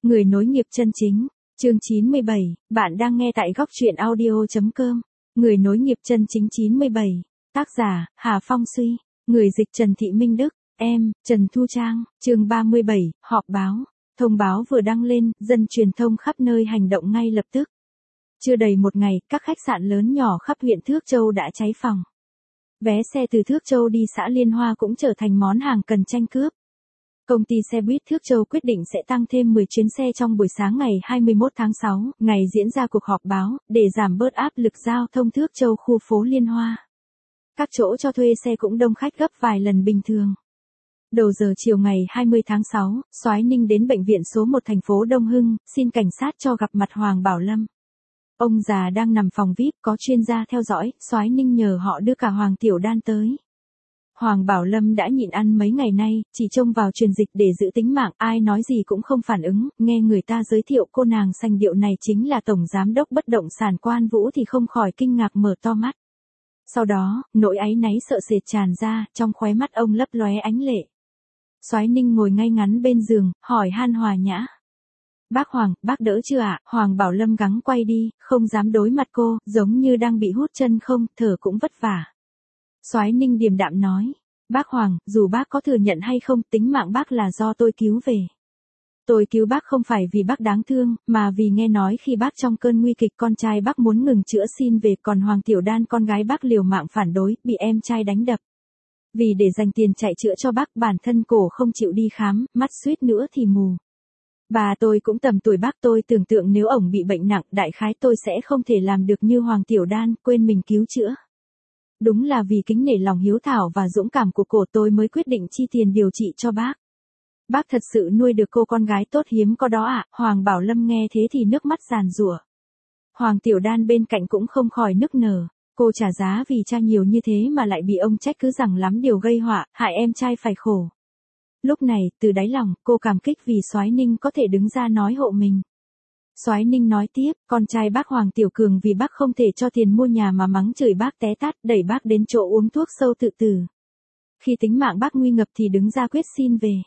Người nối nghiệp chân chính. Chương 97, bạn đang nghe tại góc truyện audio.com. Người nối nghiệp chân chính 97. Tác giả, Hà Phong Suy. Người dịch Trần Thị Minh Đức. Em, Trần Thu Trang. Chương 37, họp báo. Thông báo vừa đăng lên, dân truyền thông khắp nơi hành động ngay lập tức. Chưa đầy một ngày, các khách sạn lớn nhỏ khắp huyện Thước Châu đã cháy phòng. Vé xe từ Thước Châu đi xã Liên Hoa cũng trở thành món hàng cần tranh cướp. Công ty xe buýt Thước Châu quyết định sẽ tăng thêm 10 chuyến xe trong buổi sáng ngày 21 tháng 6, ngày diễn ra cuộc họp báo, để giảm bớt áp lực giao thông Thước Châu khu phố Liên Hoa. Các chỗ cho thuê xe cũng đông khách gấp vài lần bình thường. Đầu giờ chiều ngày 20 tháng 6, Soái Ninh đến bệnh viện số 1 thành phố Đông Hưng, xin cảnh sát cho gặp mặt Hoàng Bảo Lâm. Ông già đang nằm phòng VIP, có chuyên gia theo dõi, Soái Ninh nhờ họ đưa cả Hoàng Tiểu Đan tới. Hoàng Bảo Lâm đã nhịn ăn mấy ngày nay, chỉ trông vào truyền dịch để giữ tính mạng, ai nói gì cũng không phản ứng, nghe người ta giới thiệu cô nàng sành điệu này chính là Tổng Giám đốc bất động sản Quan Vũ thì không khỏi kinh ngạc mở to mắt. Sau đó, nỗi áy náy sợ sệt tràn ra, trong khóe mắt ông lấp lóe ánh lệ. Soái Ninh ngồi ngay ngắn bên giường, hỏi han hòa nhã. Bác Hoàng, bác đỡ chưa ạ? Hoàng Bảo Lâm gắng quay đi, không dám đối mặt cô, giống như đang bị hút chân không, thở cũng vất vả. Soái Ninh điềm đạm nói, bác Hoàng, dù bác có thừa nhận hay không, tính mạng bác là do tôi cứu về. Tôi cứu bác không phải vì bác đáng thương, mà vì nghe nói khi bác trong cơn nguy kịch con trai bác muốn ngừng chữa xin về, còn Hoàng Tiểu Đan con gái bác liều mạng phản đối, bị em trai đánh đập. Vì để dành tiền chạy chữa cho bác, bản thân cổ không chịu đi khám, mắt suýt nữa thì mù. Bà tôi cũng tầm tuổi bác, tôi tưởng tượng nếu ổng bị bệnh nặng, đại khái tôi sẽ không thể làm được như Hoàng Tiểu Đan, quên mình cứu chữa. Đúng là vì kính nể lòng hiếu thảo và dũng cảm của cổ tôi mới quyết định chi tiền điều trị cho bác. Bác thật sự nuôi được cô con gái tốt hiếm có đó ạ. Hoàng Bảo Lâm nghe thế thì nước mắt giàn giụa. Hoàng Tiểu Đan bên cạnh cũng không khỏi nức nở. Cô trả giá vì cha nhiều như thế mà lại bị ông trách cứ rằng lắm điều gây họa, hại em trai phải khổ. Lúc này, từ đáy lòng, cô cảm kích vì Soái Ninh có thể đứng ra nói hộ mình. Soái Ninh nói tiếp, con trai bác Hoàng Tiểu Cường vì bác không thể cho tiền mua nhà mà mắng chửi bác té tát, đẩy bác đến chỗ uống thuốc sâu tự tử. Khi tính mạng bác nguy ngập thì đứng ra quyết xin về.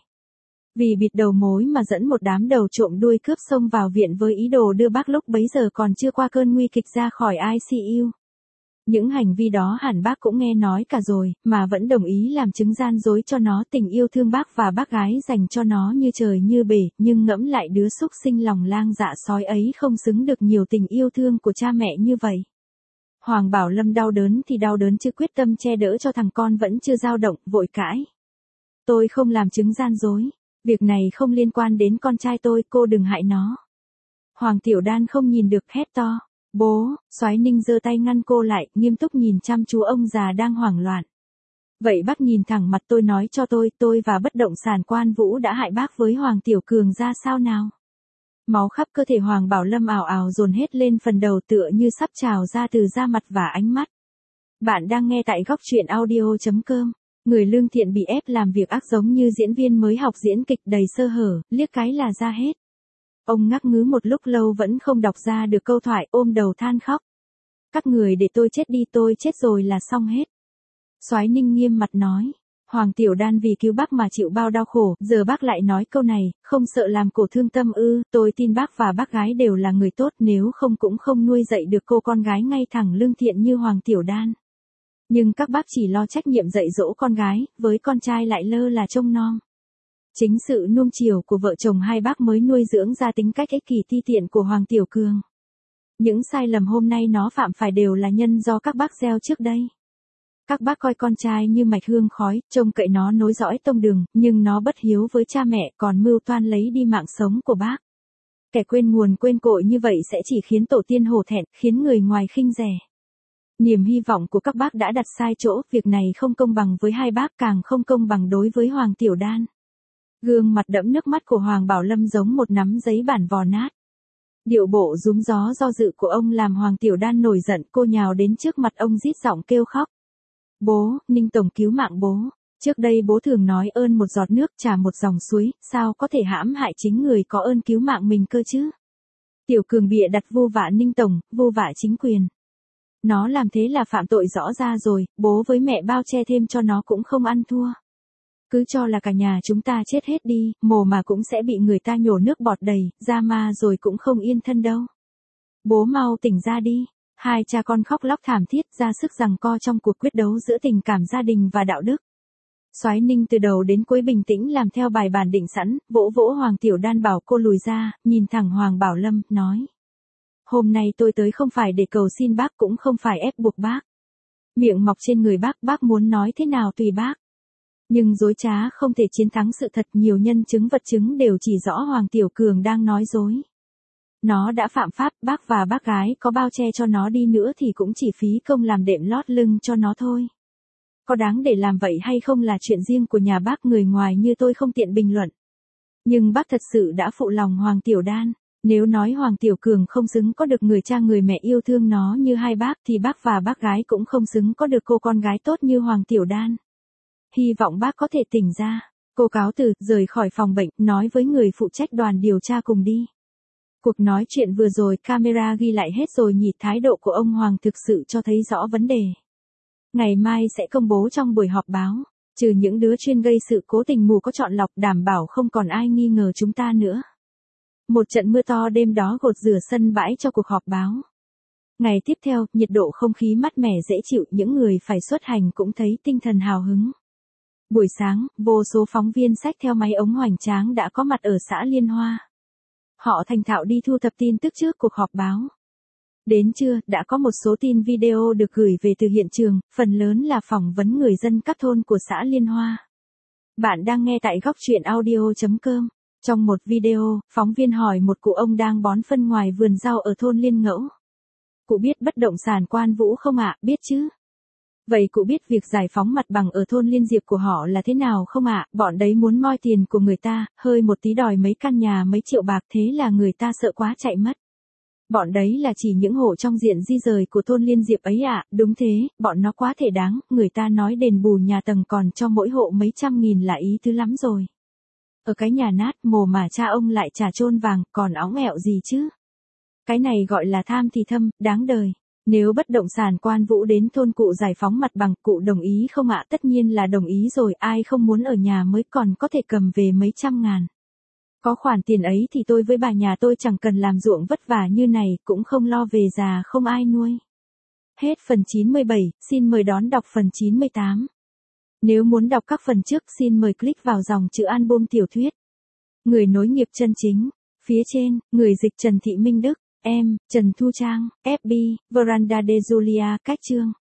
Vì bịt đầu mối mà dẫn một đám đầu trộm đuôi cướp xông vào viện với ý đồ đưa bác lúc bấy giờ còn chưa qua cơn nguy kịch ra khỏi ICU. Những hành vi đó hẳn bác cũng nghe nói cả rồi, mà vẫn đồng ý làm chứng gian dối cho nó. Tình yêu thương bác và bác gái dành cho nó như trời như bể, nhưng ngẫm lại đứa súc sinh lòng lang dạ sói ấy không xứng được nhiều tình yêu thương của cha mẹ như vậy. Hoàng Bảo Lâm đau đớn thì đau đớn chứ quyết tâm che đỡ cho thằng con vẫn chưa dao động, vội cãi. Tôi không làm chứng gian dối, việc này không liên quan đến con trai tôi, cô đừng hại nó. Hoàng Tiểu Đan không nhìn được hét to. Bố, Soái Ninh giơ tay ngăn cô lại, nghiêm túc nhìn chăm chú ông già đang hoảng loạn. Vậy bác nhìn thẳng mặt tôi nói cho tôi và bất động sản Quan Vũ đã hại bác với Hoàng Tiểu Cường ra sao nào? Máu khắp cơ thể Hoàng Bảo Lâm ào ào dồn hết lên phần đầu tựa như sắp trào ra từ da mặt và ánh mắt. Bạn đang nghe tại góc truyện audio.com. Người lương thiện bị ép làm việc ác giống như diễn viên mới học diễn kịch đầy sơ hở, liếc cái là ra hết. Ông ngắc ngứ một lúc lâu vẫn không đọc ra được câu thoại, ôm đầu than khóc. Các người để tôi chết đi, tôi chết rồi là xong hết. Soái Ninh nghiêm mặt nói. Hoàng Tiểu Đan vì cứu bác mà chịu bao đau khổ, giờ bác lại nói câu này, không sợ làm cổ thương tâm ư? Tôi tin bác và bác gái đều là người tốt, nếu không cũng không nuôi dạy được cô con gái ngay thẳng lương thiện như Hoàng Tiểu Đan. Nhưng các bác chỉ lo trách nhiệm dạy dỗ con gái, với con trai lại lơ là trông nom. Chính sự nuông chiều của vợ chồng hai bác mới nuôi dưỡng ra tính cách ích kỷ ti tiện của Hoàng Tiểu Cường. Những sai lầm hôm nay nó phạm phải đều là nhân do các bác gieo trước đây. Các bác coi con trai như mạch hương khói, trông cậy nó nối dõi tông đường, nhưng nó bất hiếu với cha mẹ, còn mưu toan lấy đi mạng sống của bác. Kẻ quên nguồn quên cội như vậy sẽ chỉ khiến tổ tiên hổ thẹn, khiến người ngoài khinh rẻ. Niềm hy vọng của các bác đã đặt sai chỗ, việc này không công bằng với hai bác, càng không công bằng đối với Hoàng Tiểu Đan. Gương mặt đẫm nước mắt của Hoàng Bảo Lâm giống một nắm giấy bản vò nát. Điệu bộ rúm gió do dự của ông làm Hoàng Tiểu Đan nổi giận, cô nhào đến trước mặt ông rít giọng kêu khóc. Bố, Ninh Tổng cứu mạng bố. Trước đây bố thường nói ơn một giọt nước trả một dòng suối, sao có thể hãm hại chính người có ơn cứu mạng mình cơ chứ? Tiểu Cường bịa đặt vu vạ Ninh Tổng, vu vạ chính quyền. Nó làm thế là phạm tội rõ ra rồi, bố với mẹ bao che thêm cho nó cũng không ăn thua. Cứ cho là cả nhà chúng ta chết hết đi, mồ mà cũng sẽ bị người ta nhổ nước bọt đầy, ra ma rồi cũng không yên thân đâu. Bố mau tỉnh ra đi. Hai cha con khóc lóc thảm thiết ra sức giằng co trong cuộc quyết đấu giữa tình cảm gia đình và đạo đức. Soái Ninh từ đầu đến cuối bình tĩnh làm theo bài bản định sẵn, vỗ vỗ Hoàng Tiểu Đan bảo cô lùi ra, nhìn thẳng Hoàng Bảo Lâm, nói. Hôm nay tôi tới không phải để cầu xin bác cũng không phải ép buộc bác. Miệng mọc trên người bác muốn nói thế nào tùy bác. Nhưng dối trá không thể chiến thắng sự thật, nhiều nhân chứng vật chứng đều chỉ rõ Hoàng Tiểu Cường đang nói dối. Nó đã phạm pháp, bác và bác gái có bao che cho nó đi nữa thì cũng chỉ phí công làm đệm lót lưng cho nó thôi. Có đáng để làm vậy hay không là chuyện riêng của nhà bác, người ngoài như tôi không tiện bình luận. Nhưng bác thật sự đã phụ lòng Hoàng Tiểu Đan. Nếu nói Hoàng Tiểu Cường không xứng có được người cha người mẹ yêu thương nó như hai bác thì bác và bác gái cũng không xứng có được cô con gái tốt như Hoàng Tiểu Đan. Hy vọng bác có thể tỉnh ra. Cô cáo từ, rời khỏi phòng bệnh, nói với người phụ trách đoàn điều tra cùng đi. Cuộc nói chuyện vừa rồi camera ghi lại hết rồi nhỉ, thái độ của ông Hoàng thực sự cho thấy rõ vấn đề. Ngày mai sẽ công bố trong buổi họp báo, trừ những đứa chuyên gây sự cố tình mù có chọn lọc, đảm bảo không còn ai nghi ngờ chúng ta nữa. Một trận mưa to đêm đó gột rửa sân bãi cho cuộc họp báo. Ngày tiếp theo, nhiệt độ không khí mát mẻ dễ chịu, những người phải xuất hành cũng thấy tinh thần hào hứng. Buổi sáng, vô số phóng viên xách theo máy ống hoành tráng đã có mặt ở xã Liên Hoa. Họ thành thạo đi thu thập tin tức trước cuộc họp báo. Đến trưa, đã có một số tin video được gửi về từ hiện trường, phần lớn là phỏng vấn người dân các thôn của xã Liên Hoa. Bạn đang nghe tại góc truyện audio.com. Trong một video, phóng viên hỏi một cụ ông đang bón phân ngoài vườn rau ở thôn Liên Ngẫu. Cụ biết bất động sản Quan Vũ không ạ? Biết chứ. Vậy cụ biết việc giải phóng mặt bằng ở thôn Liên Diệp của họ là thế nào không ạ? Bọn đấy muốn moi tiền của người ta, hơi một tí đòi mấy căn nhà mấy triệu bạc, thế là người ta sợ quá chạy mất. Bọn đấy là chỉ những hộ trong diện di rời của thôn Liên Diệp ấy ạ? Đúng thế, bọn nó quá thể đáng, người ta nói đền bù nhà tầng còn cho mỗi hộ mấy trăm nghìn là ý tứ lắm rồi. Ở cái nhà nát mồ mà cha ông lại trà chôn vàng, còn óng ẹo gì chứ? Cái này gọi là tham thì thâm, đáng đời. Nếu bất động sản Quan Vũ đến thôn cụ giải phóng mặt bằng, cụ đồng ý không ạ? Tất nhiên là đồng ý rồi, ai không muốn ở nhà mới còn có thể cầm về mấy trăm ngàn. Có khoản tiền ấy thì tôi với bà nhà tôi chẳng cần làm ruộng vất vả như này, cũng không lo về già không ai nuôi. Hết phần 97, xin mời đón đọc phần 98. Nếu muốn đọc các phần trước xin mời click vào dòng chữ album tiểu thuyết. Người nối nghiệp chân chính. Phía trên, người dịch Trần Thị Minh Đức. Em, Trần Thu Trang, FB, Veranda de Julia, cách chương.